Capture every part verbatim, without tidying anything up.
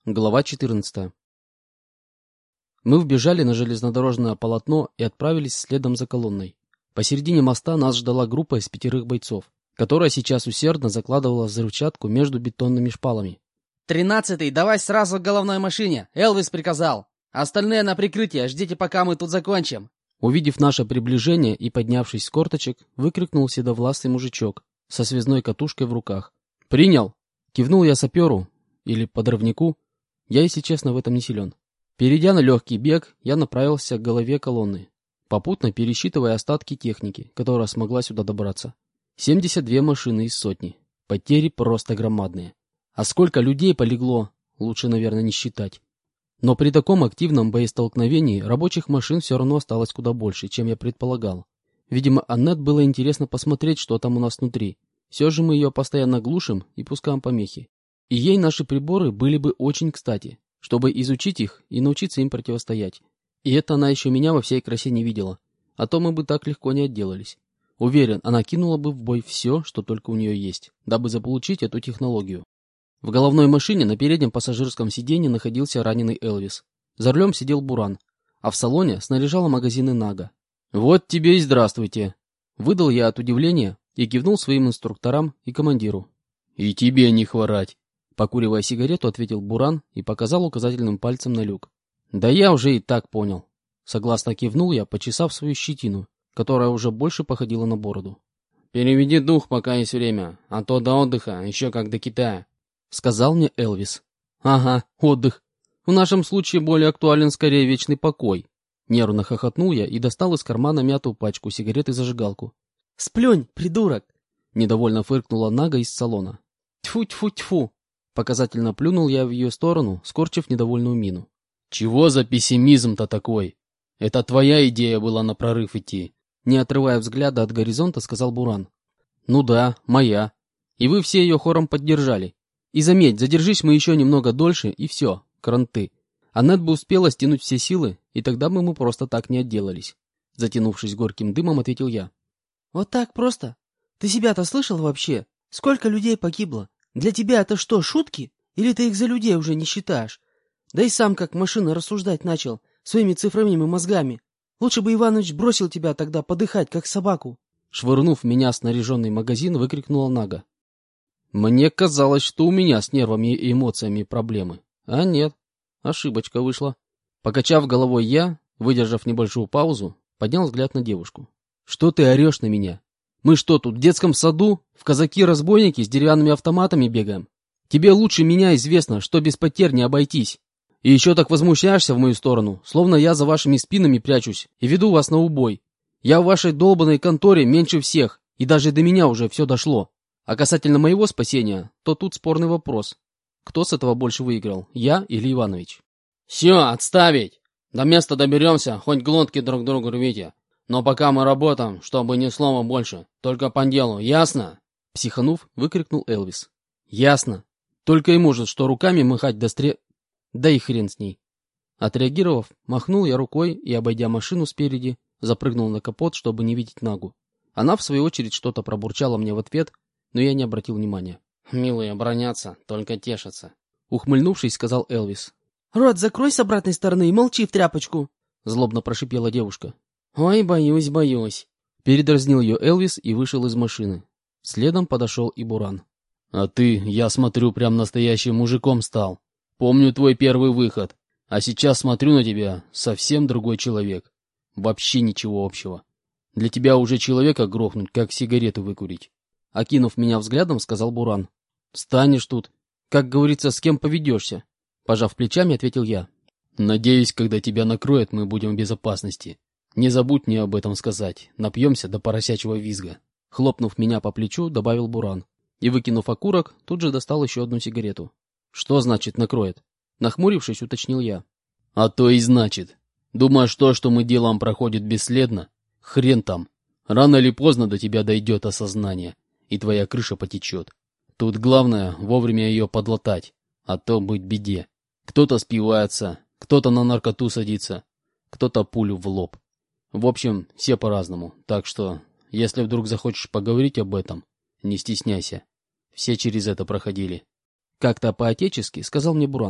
Глава четырнадцатая. Мы вбежали на железнодорожное полотно и отправились следом за колонной. Посередине моста нас ждала группа из пятерых бойцов, которая сейчас усердно закладывала взрывчатку между бетонными шпалами. «Тринадцатый, давай сразу к головной машине! Элвис приказал! Остальные на прикрытие, ждите, пока мы тут закончим!» Увидев наше приближение и поднявшись с корточек, выкрикнул седовласый мужичок со связной катушкой в руках. «Принял!» — кивнул я саперу, или подрывнику. Я, если честно, в этом не силен. Перейдя на легкий бег, я направился к голове колонны, попутно пересчитывая остатки техники, которая смогла сюда добраться. семьдесят две машины из сотни. Потери просто громадные. А сколько людей полегло, лучше, наверное, не считать. Но при таком активном боестолкновении рабочих машин все равно осталось куда больше, чем я предполагал. Видимо, Аннет было интересно посмотреть, что там у нас внутри. Все же мы ее постоянно глушим и пускаем помехи. И ей наши приборы были бы очень кстати, чтобы изучить их и научиться им противостоять. И это она еще меня во всей красе не видела, а то мы бы так легко не отделались. Уверен, она кинула бы в бой все, что только у нее есть, дабы заполучить эту технологию. В головной машине на переднем пассажирском сиденье находился раненый Элвис. За рулем сидел Буран, а в салоне снаряжала магазины Нага. «Вот тебе и здравствуйте!» Выдал я от удивления и кивнул своим инструкторам и командиру. «И тебе не хворать!» Покуривая сигарету, ответил Буран и показал указательным пальцем на люк. «Да я уже и так понял». Согласно кивнул я, почесав свою щетину, которая уже больше походила на бороду. «Переведи дух, пока есть время, а то до отдыха еще как до Китая», — сказал мне Элвис. «Ага, отдых. В нашем случае более актуален скорее вечный покой». Нервно хохотнул я и достал из кармана мятую пачку сигарет и зажигалку. «Сплюнь, придурок!» — недовольно фыркнула Нага из салона. «Тьфу-тьфу-тьфу!» Показательно плюнул я в ее сторону, скорчив недовольную мину. «Чего за пессимизм-то такой? Это твоя идея была на прорыв идти?» Не отрывая взгляда от горизонта, сказал Буран. «Ну да, моя. И вы все ее хором поддержали. И заметь, задержись мы еще немного дольше, и все, кранты. Аннет бы успела стянуть все силы, и тогда бы мы просто так не отделались». Затянувшись горьким дымом, ответил я. «Вот так просто? Ты себя-то слышал вообще? Сколько людей погибло? Для тебя это что, шутки? Или ты их за людей уже не считаешь? Да и сам как машина рассуждать начал, своими цифровыми мозгами. Лучше бы Иванович бросил тебя тогда подыхать, как собаку». Швырнув в меня снаряженный магазин, выкрикнула Нага. Мне казалось, что у меня с нервами и эмоциями проблемы. А нет, ошибочка вышла. Покачав головой я, выдержав небольшую паузу, поднял взгляд на девушку. «Что ты орешь на меня? Мы что, тут в детском саду, в казаки-разбойники с деревянными автоматами бегаем? Тебе лучше меня известно, что без потерь не обойтись. И еще так возмущаешься в мою сторону, словно я за вашими спинами прячусь и веду вас на убой. Я в вашей долбанной конторе меньше всех, и даже до меня уже все дошло. А касательно моего спасения, то тут спорный вопрос. Кто с этого больше выиграл, я или Иванович?» «Все, отставить! До места доберемся, хоть глотки друг другу рвите. Но пока мы работаем, чтобы ни слова больше, только по делу, ясно?» Психанув, выкрикнул Элвис. «Ясно. Только и может, что руками махать до стре... Да и хрен с ней». Отреагировав, махнул я рукой и, обойдя машину спереди, запрыгнул на капот, чтобы не видеть Нагу. Она, в свою очередь, что-то пробурчала мне в ответ, но я не обратил внимания. «Милые бронятся, только тешатся», — ухмыльнувшись, сказал Элвис. «Рот закрой с обратной стороны и молчи в тряпочку», — злобно прошипела девушка. «Ой, боюсь, боюсь», — передразнил ее Элвис и вышел из машины. Следом подошел и Буран. «А ты, я смотрю, прям настоящим мужиком стал. Помню твой первый выход, а сейчас смотрю на тебя, совсем другой человек. Вообще ничего общего. Для тебя уже человека грохнуть, как сигарету выкурить». Окинув меня взглядом, сказал Буран. «Станешь тут. Как говорится, с кем поведешься?» Пожав плечами, ответил я. «Надеюсь, когда тебя накроет, мы будем в безопасности. Не забудь мне об этом сказать. Напьемся до поросячьего визга». Хлопнув меня по плечу, добавил Буран. И, выкинув окурок, тут же достал еще одну сигарету. «Что значит накроет?» Нахмурившись, уточнил я. «А то и значит. Думаешь, то, что мы делаем, проходит бесследно? Хрен там. Рано или поздно до тебя дойдет осознание, и твоя крыша потечет. Тут главное вовремя ее подлатать, а то быть беде. Кто-то спивается, кто-то на наркоту садится, кто-то пулю в лоб. В общем, все по-разному, так что, если вдруг захочешь поговорить об этом, не стесняйся. Все через это проходили». Как-то по-отечески сказал мне Буран.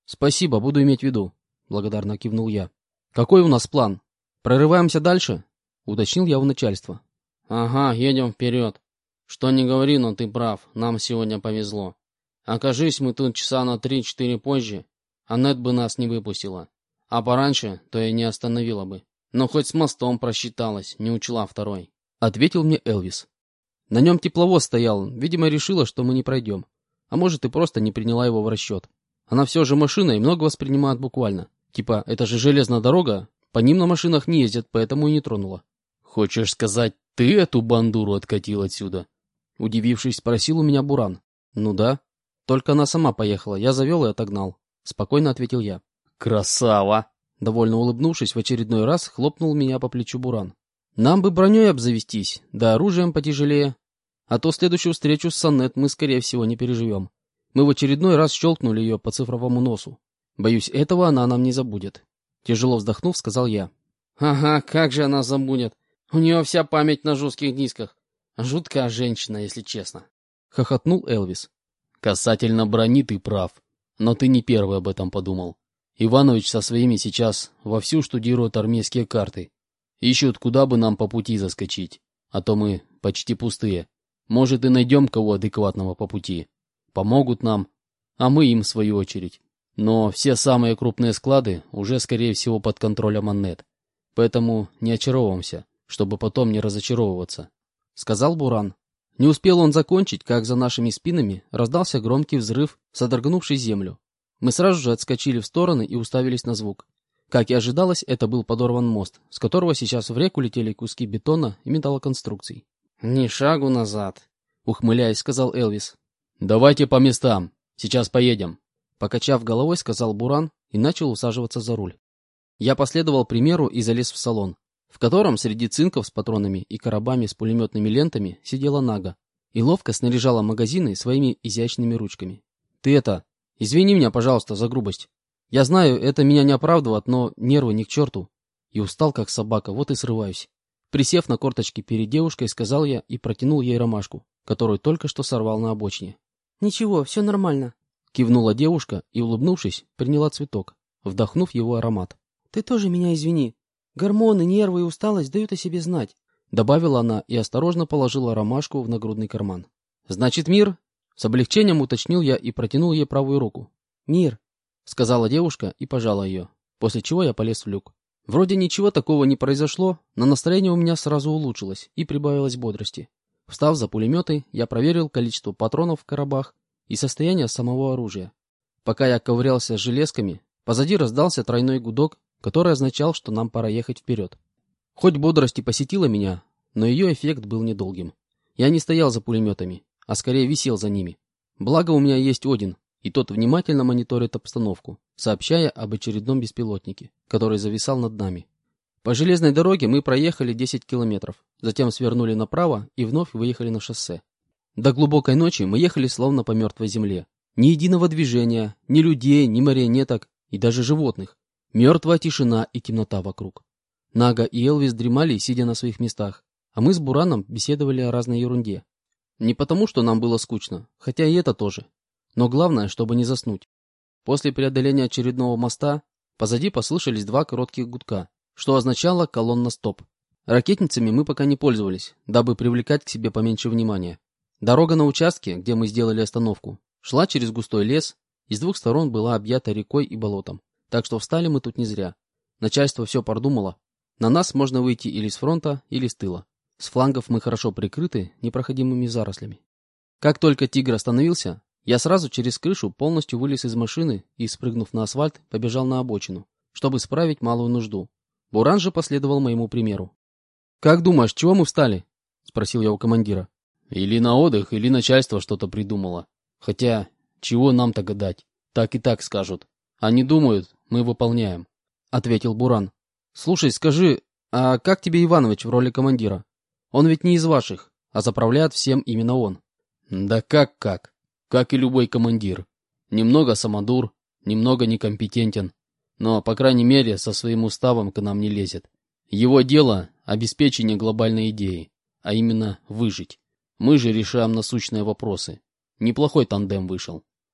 Спасибо, буду иметь в виду, благодарно кивнул я. Какой у нас план? Прорываемся дальше? Уточнил я у начальства. Ага, едем вперед. Что не говори, но ты прав, нам сегодня повезло. Окажись мы тут часа на три-четыре позже, Аннет бы нас не выпустила. А пораньше, то и не остановила бы. Но хоть с мостом просчиталась, не учла второй. Ответил мне Элвис. На нем тепловоз стоял, видимо, решила, что мы не пройдем. А может, и просто не приняла его в расчет. Она все же машина и много воспринимает буквально. Типа, это же железная дорога, по ним на машинах не ездят, поэтому и не тронула. Хочешь сказать, ты эту бандуру откатил отсюда? Удивившись, спросил у меня Буран. Ну да. Только она сама поехала, я завел и отогнал. Спокойно ответил я. Красава! Довольно улыбнувшись, в очередной раз хлопнул меня по плечу Буран. Нам бы броней обзавестись, да оружием потяжелее. А то следующую встречу с Аннет мы, скорее всего, не переживем. Мы в очередной раз щелкнули ее по цифровому носу. Боюсь, этого она нам не забудет. Тяжело вздохнув, сказал я. Ага, как же она забудет? У нее вся память на жестких дисках. Жуткая женщина, если честно. Хохотнул Элвис. Касательно брони ты прав. Но ты не первый об этом подумал. Иванович со своими сейчас вовсю штудирует армейские карты. Ищут, куда бы нам по пути заскочить. А то мы почти пустые. Может, и найдем кого адекватного по пути. Помогут нам, а мы им в свою очередь. Но все самые крупные склады уже, скорее всего, под контролем Аннет. Поэтому не очаровываемся, чтобы потом не разочаровываться. Сказал Буран. Не успел он закончить, как за нашими спинами раздался громкий взрыв, содрогнувший землю. Мы сразу же отскочили в стороны и уставились на звук. Как и ожидалось, это был подорван мост, с которого сейчас в реку летели куски бетона и металлоконструкций. «Ни шагу назад», — ухмыляясь, сказал Элвис. «Давайте по местам, сейчас поедем», — покачав головой, сказал Буран и начал усаживаться за руль. Я последовал примеру и залез в салон, в котором среди цинков с патронами и коробами с пулеметными лентами сидела Нага и ловко снаряжала магазины своими изящными ручками. «Ты это, извини меня, пожалуйста, за грубость. Я знаю, это меня не оправдывает, но нервы ни к черту. И устал, как собака, вот и срываюсь». Присев на корточки перед девушкой, сказал я и протянул ей ромашку, которую только что сорвал на обочине. «Ничего, все нормально», — кивнула девушка и, улыбнувшись, приняла цветок, вдохнув его аромат. «Ты тоже меня извини. Гормоны, нервы и усталость дают о себе знать», — добавила она и осторожно положила ромашку в нагрудный карман. «Значит, мир?» — с облегчением уточнил я и протянул ей правую руку. «Мир», — сказала девушка и пожала ее, после чего я полез в люк. Вроде ничего такого не произошло, но настроение у меня сразу улучшилось и прибавилось бодрости. Встав за пулеметы, я проверил количество патронов в коробах и состояние самого оружия. Пока я ковырялся с железками, позади раздался тройной гудок, который означал, что нам пора ехать вперед. Хоть бодрость и посетила меня, но ее эффект был недолгим. Я не стоял за пулеметами, а скорее висел за ними. Благо у меня есть Один, и тот внимательно мониторит обстановку, сообщая об очередном беспилотнике, который зависал над нами. По железной дороге мы проехали десять километров, затем свернули направо и вновь выехали на шоссе. До глубокой ночи мы ехали словно по мертвой земле. Ни единого движения, ни людей, ни марионеток и даже животных. Мертвая тишина и темнота вокруг. Нага и Элвис дремали, сидя на своих местах, а мы с Бураном беседовали о разной ерунде. Не потому, что нам было скучно, хотя и это тоже. Но главное, чтобы не заснуть. После преодоления очередного моста позади послышались два коротких гудка, что означало колонна стоп. Ракетницами мы пока не пользовались, дабы привлекать к себе поменьше внимания. Дорога на участке, где мы сделали остановку, шла через густой лес и с двух сторон была объята рекой и болотом. Так что встали мы тут не зря. Начальство все продумало. На нас можно выйти или с фронта, или с тыла. С флангов мы хорошо прикрыты непроходимыми зарослями. Как только «Тигр» остановился, я сразу через крышу полностью вылез из машины и, спрыгнув на асфальт, побежал на обочину, чтобы справить малую нужду. Буран же последовал моему примеру. «Как думаешь, чего мы встали?» — спросил я у командира. «Или на отдых, или начальство что-то придумало. Хотя, чего нам-то гадать? Так и так скажут. Они думают, мы выполняем», — ответил Буран. «Слушай, скажи, а как тебе Иванович в роли командира? Он ведь не из ваших, а заправляет всем именно он». «Да как-как? Как и любой командир. Немного самодур, немного некомпетентен, но, по крайней мере, со своим уставом к нам не лезет. Его дело – обеспечение глобальной идеи, а именно выжить. Мы же решаем насущные вопросы. Неплохой тандем вышел.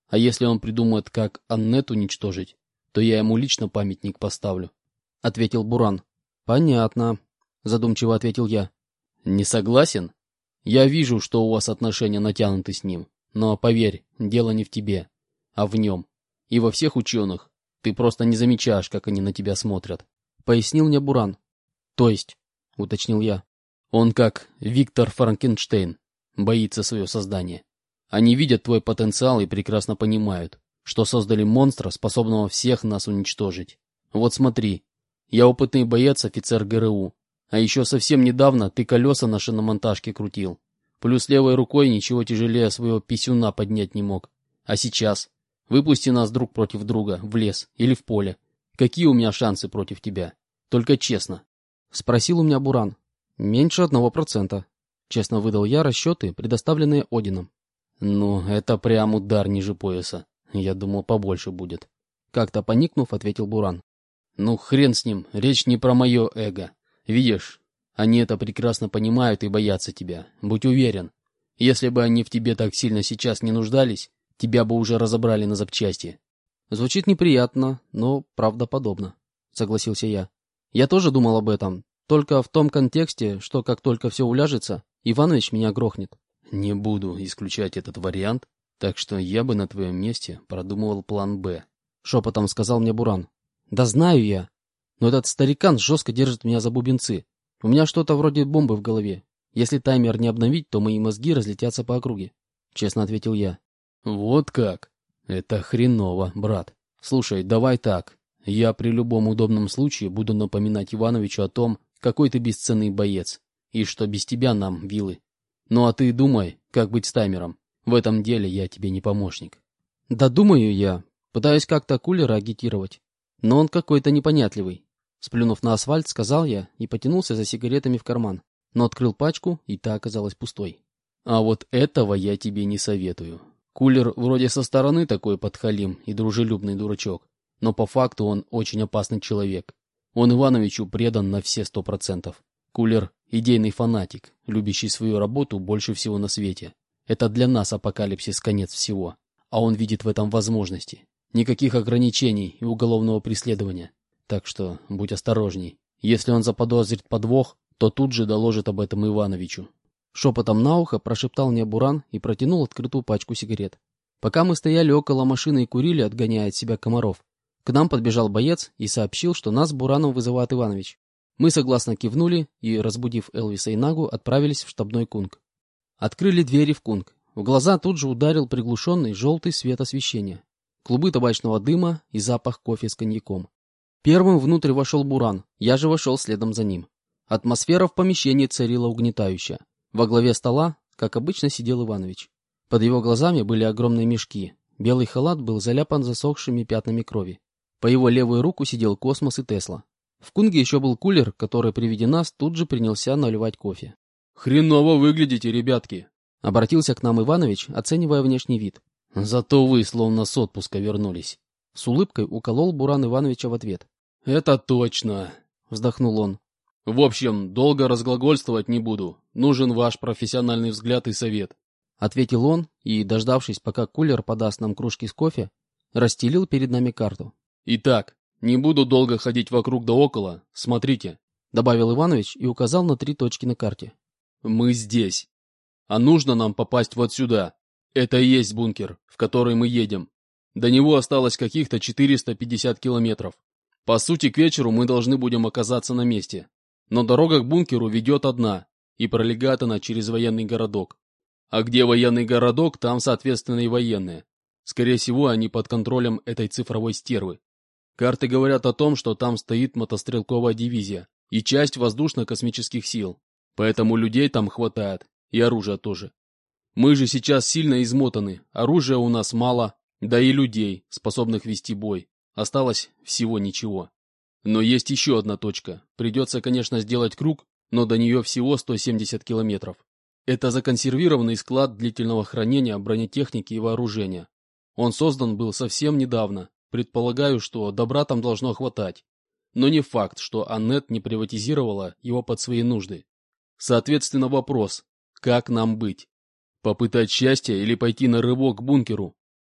А если он придумает, как Аннет уничтожить, то я ему лично памятник поставлю», — ответил Буран. «Понятно», — задумчиво ответил я. «Не согласен? Я вижу, что у вас отношения натянуты с ним, но, поверь, дело не в тебе, а в нем. И во всех ученых. Ты просто не замечаешь, как они на тебя смотрят», — пояснил мне Буран. «То есть?» — уточнил я. «Он как Виктор Франкенштейн, боится свое создание. Они видят твой потенциал и прекрасно понимают, что создали монстра, способного всех нас уничтожить. Вот смотри, я опытный боец, офицер ГРУ, а еще совсем недавно ты колеса на шиномонтажке крутил. Плюс левой рукой ничего тяжелее своего писюна поднять не мог. А сейчас? Выпусти нас друг против друга в лес или в поле. Какие у меня шансы против тебя? Только честно». Спросил у меня Буран. «Меньше одного процента», — честно выдал я расчеты, предоставленные Одином. «Ну, это прям удар ниже пояса. Я думал, побольше будет». Как-то поникнув, ответил Буран. «Ну, хрен с ним, речь не про мое эго. Видишь, они это прекрасно понимают и боятся тебя. Будь уверен. Если бы они в тебе так сильно сейчас не нуждались, тебя бы уже разобрали на запчасти». «Звучит неприятно, но правдоподобно», — согласился я. «Я тоже думал об этом, только в том контексте, что как только все уляжется, Иванович меня грохнет». «Не буду исключать этот вариант, так что я бы на твоем месте продумывал план «Б», — шепотом сказал мне Буран. «Да знаю я, но этот старикан жестко держит меня за бубенцы. У меня что-то вроде бомбы в голове. Если таймер не обновить, то мои мозги разлетятся по округе», — честно ответил я. «Вот как? Это хреново, брат. Слушай, давай так. Я при любом удобном случае буду напоминать Ивановичу о том, какой ты бесценный боец, и что без тебя нам, вилы. Ну а ты думай, как быть с таймером. В этом деле я тебе не помощник». «Да думаю я. Пытаюсь как-то кулера агитировать. Но он какой-то непонятливый». Сплюнув на асфальт, сказал я и потянулся за сигаретами в карман, но открыл пачку, и та оказалась пустой. «А вот этого я тебе не советую. Кулер вроде со стороны такой подхалим и дружелюбный дурачок, но по факту он очень опасный человек. Он Ивановичу предан на все сто процентов. Кулер — идейный фанатик, любящий свою работу больше всего на свете. Это для нас апокалипсис конец всего, а он видит в этом возможности. Никаких ограничений и уголовного преследования. Так что будь осторожней. Если он заподозрит подвох, то тут же доложит об этом Ивановичу». Шепотом на ухо прошептал мне Буран и протянул открытую пачку сигарет. Пока мы стояли около машины и курили, отгоняя от себя комаров, к нам подбежал боец и сообщил, что нас с Бураном вызывает Иванович. Мы согласно кивнули и, разбудив Элвиса и Нагу, отправились в штабной кунг. Открыли двери в кунг. В глаза тут же ударил приглушенный желтый свет освещения, клубы табачного дыма и запах кофе с коньяком. Первым внутрь вошел Буран, я же вошел следом за ним. Атмосфера в помещении царила угнетающая. Во главе стола, как обычно, сидел Иванович. Под его глазами были огромные мешки. Белый халат был заляпан засохшими пятнами крови. По его левую руку сидел Космос и Тесла. В кунге еще был кулер, который при виде нас тут же принялся наливать кофе. «Хреново выглядите, ребятки!» — обратился к нам Иванович, оценивая внешний вид. «Зато вы словно с отпуска вернулись». С улыбкой уколол Буран Ивановича в ответ. «Это точно!» — вздохнул он. «В общем, долго разглагольствовать не буду. Нужен ваш профессиональный взгляд и совет», — ответил он и, дождавшись, пока кулер подаст нам кружки с кофе, расстелил перед нами карту. «Итак, не буду долго ходить вокруг да около. Смотрите», — добавил Иванович и указал на три точки на карте. «Мы здесь. А нужно нам попасть вот сюда. Это и есть бункер, в который мы едем. До него осталось каких-то четыреста пятьдесят километров. По сути, к вечеру мы должны будем оказаться на месте. Но дорога к бункеру ведет одна, и пролегает она через военный городок. А где военный городок, там, соответственно, и военные. Скорее всего, они под контролем этой цифровой стервы. Карты говорят о том, что там стоит мотострелковая дивизия и часть воздушно-космических сил. Поэтому людей там хватает, и оружия тоже. Мы же сейчас сильно измотаны, оружия у нас мало, да и людей, способных вести бой, осталось всего ничего. Но есть еще одна точка. Придется, конечно, сделать круг, но до нее всего сто семьдесят километров. Это законсервированный склад длительного хранения бронетехники и вооружения. Он создан был совсем недавно. Предполагаю, что добра там должно хватать. Но не факт, что Аннет не приватизировала его под свои нужды. Соответственно, вопрос, как нам быть? Попытать счастье или пойти на рывок к бункеру?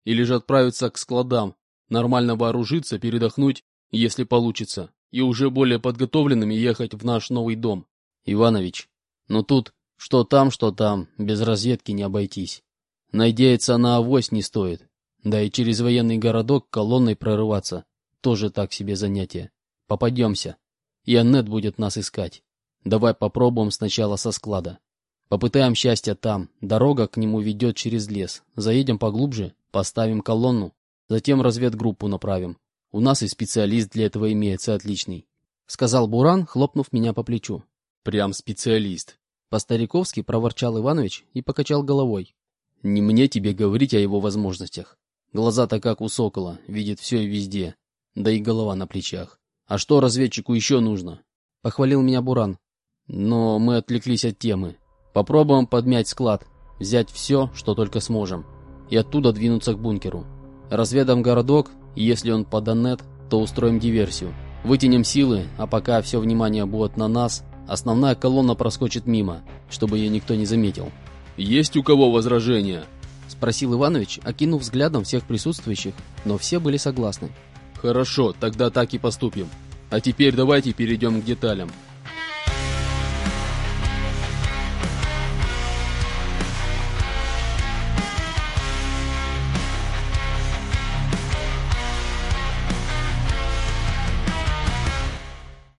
Или же отправиться к складам, нормально вооружиться, передохнуть, если получится, и уже более подготовленными ехать в наш новый дом. Иванович, ну тут что там, что там, без разведки не обойтись. Надеяться на авось не стоит. Да и через военный городок колонной прорываться тоже так себе занятие. Попадемся, и Аннет будет нас искать. Давай попробуем сначала со склада. Попытаем счастья там, дорога к нему ведет через лес. Заедем поглубже, поставим колонну, затем разведгруппу направим. У нас и специалист для этого имеется отличный, — сказал Буран, хлопнув меня по плечу. Прям специалист. По-стариковски проворчал Иванович и покачал головой. Не мне тебе говорить о его возможностях. Глаза-то как у сокола, видит все и везде, да и голова на плечах. А что разведчику еще нужно? Похвалил меня Буран. Но мы отвлеклись от темы. Попробуем подмять склад, взять все, что только сможем, и оттуда двинуться к бункеру. Разведаем городок, и если он под Аннет, то устроим диверсию. Вытянем силы, а пока все внимание будет на нас, основная колонна проскочит мимо, чтобы ее никто не заметил. «Есть у кого возражения?» — спросил Иванович, окинув взглядом всех присутствующих, но все были согласны. «Хорошо, тогда так и поступим. А теперь давайте перейдем к деталям.